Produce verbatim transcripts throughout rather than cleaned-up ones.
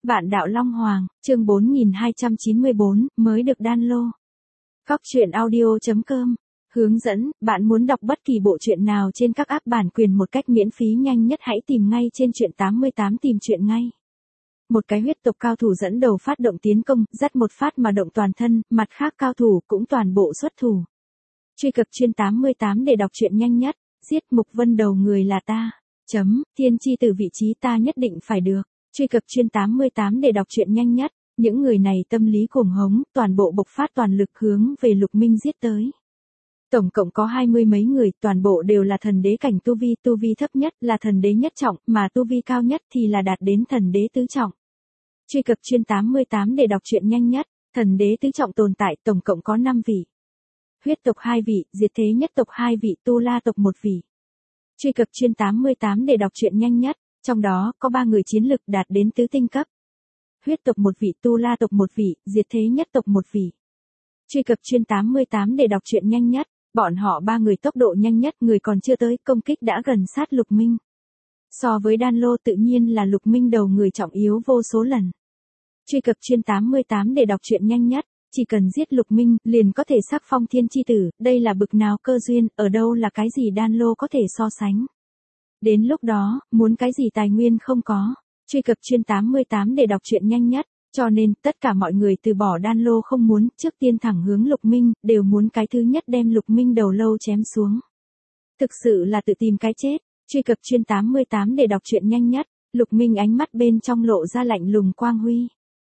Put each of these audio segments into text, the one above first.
Vạn đạo Long Hoàng, chương bốn nghìn hai trăm chín mươi bốn, mới được download. Cóc truyện audio chấm com. Hướng dẫn, bạn muốn đọc bất kỳ bộ truyện nào trên các app bản quyền một cách miễn phí nhanh nhất hãy tìm ngay trên truyện tám mươi tám tìm truyện ngay. Một cái huyết tộc cao thủ dẫn đầu phát động tiến công, dắt một phát mà động toàn thân, mặt khác cao thủ cũng toàn bộ xuất thủ. Truy cập chuyên tám mươi tám để đọc truyện nhanh nhất, giết Mục Vân đầu người là ta. Chấm, thiên chi từ vị trí ta nhất định phải được. Truy cập chuyên tám mươi tám để đọc truyện nhanh nhất, những người này tâm lý cuồng hống, toàn bộ bộc phát toàn lực hướng về Lục Minh giết tới. Tổng cộng có hai mươi mấy người, toàn bộ đều là thần đế cảnh tu vi, tu vi thấp nhất là thần đế nhất trọng, mà tu vi cao nhất thì là đạt đến thần đế tứ trọng. Truy cập chuyên tám mươi tám để đọc truyện nhanh nhất, thần đế tứ trọng tồn tại tổng cộng có năm vị. Huyết tộc hai vị, diệt thế nhất tộc hai vị, tu la tộc một vị. Truy cập chuyên tám mươi tám để đọc truyện nhanh nhất, trong đó có ba người chiến lực đạt đến tứ tinh cấp. Huyết tộc một vị, tu la tộc một vị, diệt thế nhất tộc một vị. Truy cập chuyên tám mươi tám để đọc truyện nhanh nhất, bọn họ ba người tốc độ nhanh nhất, người còn chưa tới, công kích đã gần sát Lục Minh. So với download tự nhiên là Lục Minh đầu người trọng yếu vô số lần. Truy cập chuyên tám mươi tám để đọc truyện nhanh nhất, chỉ cần giết Lục Minh, liền có thể sắc phong thiên chi tử, đây là bực nào cơ duyên, ở đâu là cái gì download có thể so sánh. Đến lúc đó, muốn cái gì tài nguyên không có. Truy cập chuyên tám mươi tám để đọc truyện nhanh nhất, cho nên, tất cả mọi người từ bỏ download không muốn, trước tiên thẳng hướng Lục Minh, đều muốn cái thứ nhất đem Lục Minh đầu lâu chém xuống. Thực sự là tự tìm cái chết. Truy cập chuyên tám mươi tám để đọc truyện nhanh nhất, Lục Minh ánh mắt bên trong lộ ra lạnh lùng quang huy.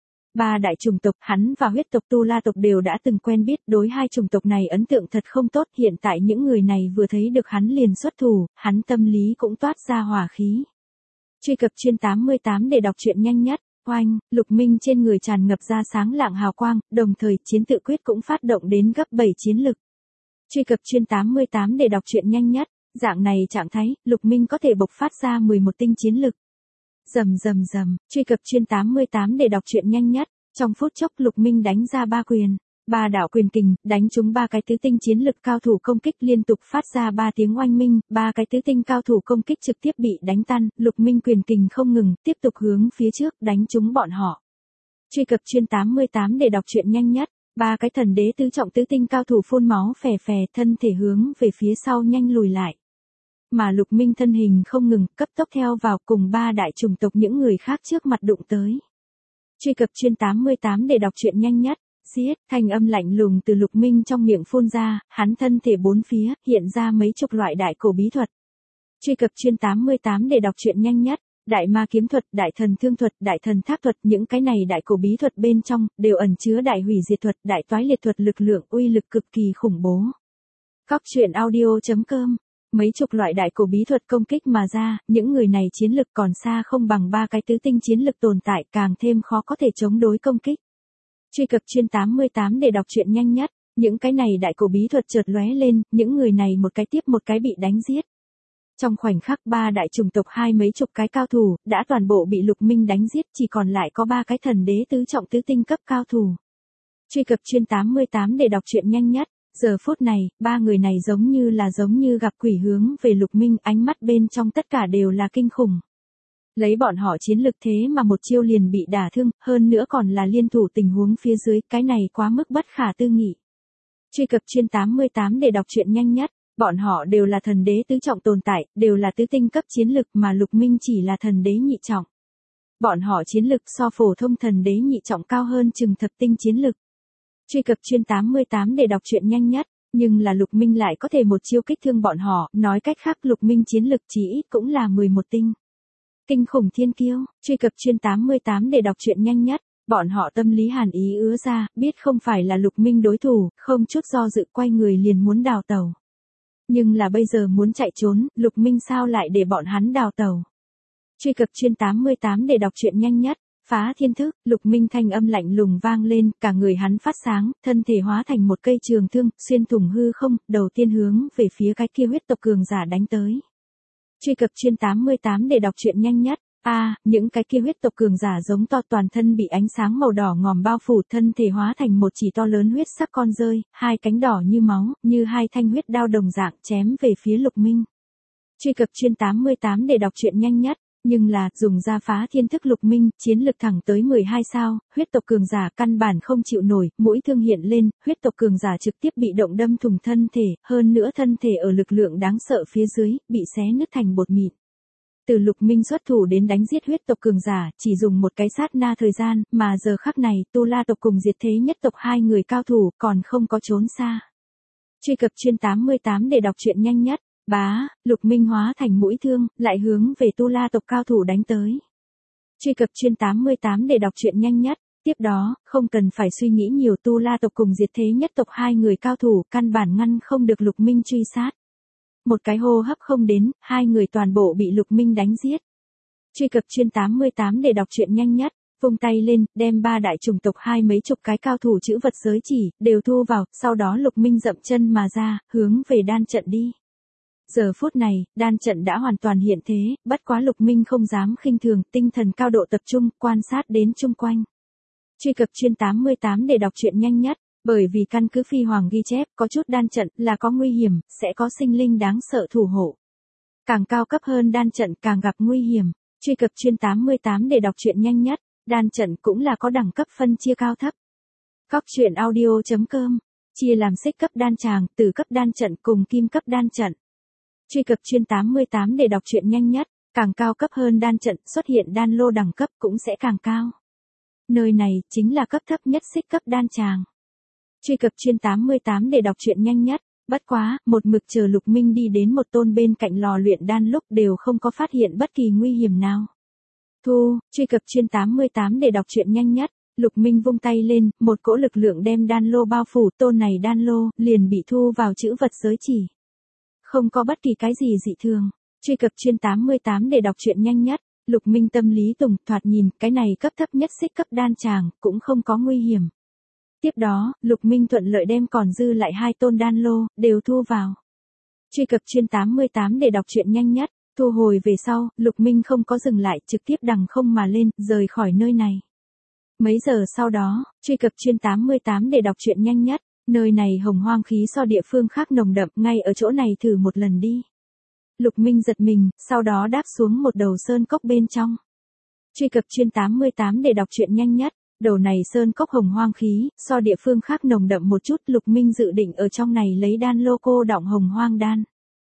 Ba đại chủng tộc, hắn và huyết tộc tu la tộc đều đã từng quen biết, đối hai chủng tộc này ấn tượng thật không tốt, hiện tại những người này vừa thấy được hắn liền xuất thủ, hắn tâm lý cũng toát ra hỏa khí. Truy cập chuyên tám mươi tám để đọc truyện nhanh nhất, oanh, Lục Minh trên người tràn ngập ra sáng lạng hào quang, đồng thời chiến tự quyết cũng phát động đến gấp bảy chiến lực. Truy cập chuyên tám mươi tám để đọc truyện nhanh nhất, dạng này trạng thái, Lục Minh có thể bộc phát ra mười một tinh chiến lực. Rầm rầm rầm, truy cập chuyên tám mươi tám để đọc truyện nhanh nhất, trong phút chốc Lục Minh đánh ra ba quyền, ba đạo quyền kình, đánh trúng ba cái tứ tinh chiến lực cao thủ công kích liên tục phát ra ba tiếng oanh minh, ba cái tứ tinh cao thủ công kích trực tiếp bị đánh tan, Lục Minh quyền kình không ngừng, tiếp tục hướng phía trước đánh trúng bọn họ. Truy cập chuyên tám mươi tám để đọc truyện nhanh nhất, ba cái thần đế tứ trọng tứ tinh cao thủ phun máu phè phè, thân thể hướng về phía sau nhanh lùi lại. Mà Lục Minh thân hình không ngừng, cấp tốc theo vào cùng ba đại chủng tộc những người khác trước mặt đụng tới. Truy cập chuyên tám mươi tám để đọc truyện nhanh nhất, giết, thanh âm lạnh lùng từ Lục Minh trong miệng phun ra, hắn thân thể bốn phía, hiện ra mấy chục loại đại cổ bí thuật. Truy cập chuyên tám mươi tám để đọc truyện nhanh nhất, đại ma kiếm thuật, đại thần thương thuật, đại thần thác thuật, những cái này đại cổ bí thuật bên trong, đều ẩn chứa đại hủy diệt thuật, đại toái liệt thuật lực lượng uy lực cực kỳ khủng bố. Cóc truyện audio chấm com. Mấy chục loại đại cổ bí thuật công kích mà ra, những người này chiến lực còn xa không bằng ba cái tứ tinh chiến lực tồn tại, càng thêm khó có thể chống đối công kích. Truy cập chuyên tám mươi tám để đọc truyện nhanh nhất, những cái này đại cổ bí thuật chợt lóe lên, những người này một cái tiếp một cái bị đánh giết. Trong khoảnh khắc ba đại chủng tộc hai mấy chục cái cao thủ, đã toàn bộ bị Lục Minh đánh giết, chỉ còn lại có ba cái thần đế tứ trọng tứ tinh cấp cao thủ. Truy cập chuyên tám mươi tám để đọc truyện nhanh nhất. Giờ phút này, ba người này giống như là giống như gặp quỷ hướng về Lục Minh, ánh mắt bên trong tất cả đều là kinh khủng. Lấy bọn họ chiến lực thế mà một chiêu liền bị đả thương, hơn nữa còn là liên thủ tình huống phía dưới, cái này quá mức bất khả tư nghị. Truy cập chuyên tám mươi tám để đọc truyện nhanh nhất, bọn họ đều là thần đế tứ trọng tồn tại, đều là tứ tinh cấp chiến lực mà Lục Minh chỉ là thần đế nhị trọng. Bọn họ chiến lực so phổ thông thần đế nhị trọng cao hơn chừng thập tinh chiến lực. Truy cập chuyên tám mươi tám để đọc truyện nhanh nhất, nhưng là Lục Minh lại có thể một chiêu kích thương bọn họ, nói cách khác Lục Minh chiến lực chỉ ít cũng là mười một tinh. Kinh khủng thiên kiêu, truy cập chuyên tám mươi tám để đọc truyện nhanh nhất, bọn họ tâm lý hàn ý ứa ra, biết không phải là Lục Minh đối thủ, không chút do dự quay người liền muốn đào tẩu. Nhưng là bây giờ muốn chạy trốn, Lục Minh sao lại để bọn hắn đào tẩu. Truy cập chuyên tám mươi tám để đọc truyện nhanh nhất. Phá thiên thức, Lục Minh thanh âm lạnh lùng vang lên, cả người hắn phát sáng, thân thể hóa thành một cây trường thương, xuyên thủng hư không, đầu tiên hướng về phía cái kia huyết tộc cường giả đánh tới. Truy cập chuyên tám mươi tám để đọc truyện nhanh nhất, a à, những cái kia huyết tộc cường giả giống to toàn thân bị ánh sáng màu đỏ ngòm bao phủ, thân thể hóa thành một chỉ to lớn huyết sắc con rơi, hai cánh đỏ như máu, như hai thanh huyết đao đồng dạng chém về phía Lục Minh. Truy cập chuyên tám mươi tám để đọc truyện nhanh nhất. Nhưng là, dùng ra phá thiên thức Lục Minh, chiến lực thẳng tới mười hai sao, huyết tộc cường giả căn bản không chịu nổi, mũi thương hiện lên, huyết tộc cường giả trực tiếp bị động đâm thủng thân thể, hơn nữa thân thể ở lực lượng đáng sợ phía dưới, bị xé nứt thành bột mịn. Từ Lục Minh xuất thủ đến đánh giết huyết tộc cường giả, chỉ dùng một cái sát na thời gian, mà giờ khắc này, Tu La tộc cùng Diệt Thế Nhất tộc hai người cao thủ, còn không có trốn xa. Truy cập chuyên tám mươi tám để đọc truyện nhanh nhất. Bá, Lục Minh hóa thành mũi thương, lại hướng về Tu La tộc cao thủ đánh tới. Truy cập chuyên tám mươi tám để đọc truyện nhanh nhất. Tiếp đó, không cần phải suy nghĩ nhiều, Tu La tộc cùng Diệt Thế Nhất tộc hai người cao thủ, căn bản ngăn không được Lục Minh truy sát. Một cái hô hấp không đến, hai người toàn bộ bị Lục Minh đánh giết. Truy cập chuyên tám mươi tám để đọc truyện nhanh nhất. Vung tay lên, đem ba đại chủng tộc hai mấy chục cái cao thủ chữ vật giới chỉ, đều thu vào, sau đó Lục Minh dậm chân mà ra, hướng về đan trận đi. Giờ phút này, đan trận đã hoàn toàn hiện thế, bất quá Lục Minh không dám khinh thường, tinh thần cao độ tập trung, quan sát đến chung quanh. Truy cập chuyên tám mươi tám để đọc truyện nhanh nhất, bởi vì căn cứ phi hoàng ghi chép, có chút đan trận là có nguy hiểm, sẽ có sinh linh đáng sợ thủ hộ. Càng cao cấp hơn đan trận càng gặp nguy hiểm. Truy cập chuyên tám mươi tám để đọc truyện nhanh nhất, đan trận cũng là có đẳng cấp phân chia cao thấp. Cóc truyện audio chấm com, chia làm xích cấp đan tràng, tử cấp đan trận cùng kim cấp đan trận. Truy cập chuyên tám mươi tám để đọc truyện nhanh nhất, càng cao cấp hơn đan trận, xuất hiện đan lô đẳng cấp cũng sẽ càng cao. Nơi này chính là cấp thấp nhất xích cấp đan tràng. Truy cập chuyên tám mươi tám để đọc truyện nhanh nhất, bất quá, một mực chờ Lục Minh đi đến một tôn bên cạnh lò luyện đan lúc đều không có phát hiện bất kỳ nguy hiểm nào. Thu, truy cập chuyên tám mươi tám để đọc truyện nhanh nhất, Lục Minh vung tay lên, một cỗ lực lượng đem đan lô bao phủ, tôn này đan lô liền bị thu vào chữ vật giới chỉ. Không có bất kỳ cái gì dị thường. Truy cập chuyên tám mươi tám để đọc truyện nhanh nhất, Lục Minh tâm lý tùng, thoạt nhìn, cái này cấp thấp nhất xích cấp đan tràng, cũng không có nguy hiểm. Tiếp đó, Lục Minh thuận lợi đem còn dư lại hai tôn đan lô, đều thu vào. Truy cập chuyên tám mươi tám để đọc truyện nhanh nhất, thu hồi về sau, Lục Minh không có dừng lại, trực tiếp đằng không mà lên, rời khỏi nơi này. Mấy giờ sau đó, truy cập chuyên tám mươi tám để đọc truyện nhanh nhất, nơi này hồng hoang khí so địa phương khác nồng đậm, ngay ở chỗ này thử một lần đi. Lục Minh giật mình, sau đó đáp xuống một đầu sơn cốc bên trong. Truy cập chuyên tám mươi tám để đọc truyện nhanh nhất, đầu này sơn cốc hồng hoang khí, so địa phương khác nồng đậm một chút, Lục Minh dự định ở trong này lấy đan lô cô đọng hồng hoang đan.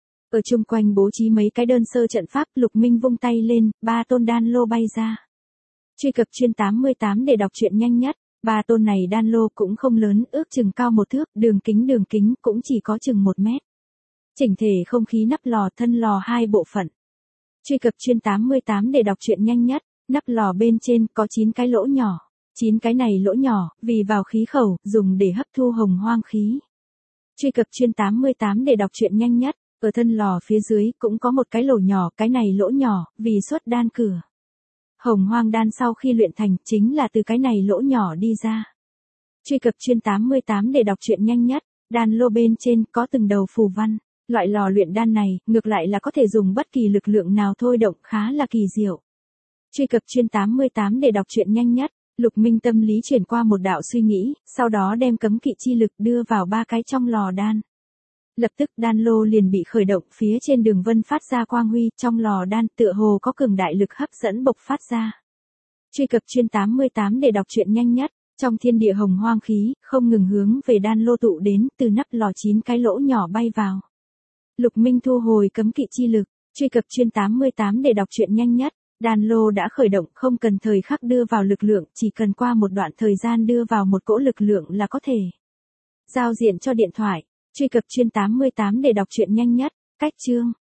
Ở chung quanh bố trí mấy cái đơn sơ trận pháp, Lục Minh vung tay lên, ba tôn đan lô bay ra. Truy cập chuyên tám mươi tám để đọc truyện nhanh nhất, ba tôn này đan lô cũng không lớn, ước chừng cao một thước, đường kính đường kính cũng chỉ có chừng một mét. Chỉnh thể không khí nắp lò, thân lò hai bộ phận. Truy cập chuyên tám mươi tám để đọc truyện nhanh nhất, nắp lò bên trên có chín cái lỗ nhỏ. chín cái này lỗ nhỏ, vì vào khí khẩu, dùng để hấp thu hồng hoang khí. Truy cập chuyên tám mươi tám để đọc truyện nhanh nhất, ở thân lò phía dưới cũng có một cái lỗ nhỏ, cái này lỗ nhỏ, vì xuất đan cửa. Hồng hoang đan sau khi luyện thành, chính là từ cái này lỗ nhỏ đi ra. Truy cập chuyên tám mươi tám để đọc truyện nhanh nhất, đan lô bên trên có từng đầu phù văn. Loại lò luyện đan này, ngược lại là có thể dùng bất kỳ lực lượng nào thôi động, khá là kỳ diệu. Truy cập chuyên tám mươi tám để đọc truyện nhanh nhất, Lục Minh tâm lý chuyển qua một đạo suy nghĩ, sau đó đem cấm kỵ chi lực đưa vào ba cái trong lò đan. Lập tức đan lô liền bị khởi động, phía trên đường vân phát ra quang huy, trong lò đan tựa hồ có cường đại lực hấp dẫn bộc phát ra. Truy cập chuyên tám mươi tám để đọc truyện nhanh nhất, trong thiên địa hồng hoang khí, không ngừng hướng về đan lô tụ đến, từ nắp lò chín cái lỗ nhỏ bay vào. Lục Minh thu hồi cấm kỵ chi lực, truy cập chuyên tám mươi tám để đọc truyện nhanh nhất, đan lô đã khởi động, không cần thời khắc đưa vào lực lượng, chỉ cần qua một đoạn thời gian đưa vào một cỗ lực lượng là có thể. Giao diện cho điện thoại, truy cập chuyên tám mươi tám để đọc truyện nhanh nhất, cách chương.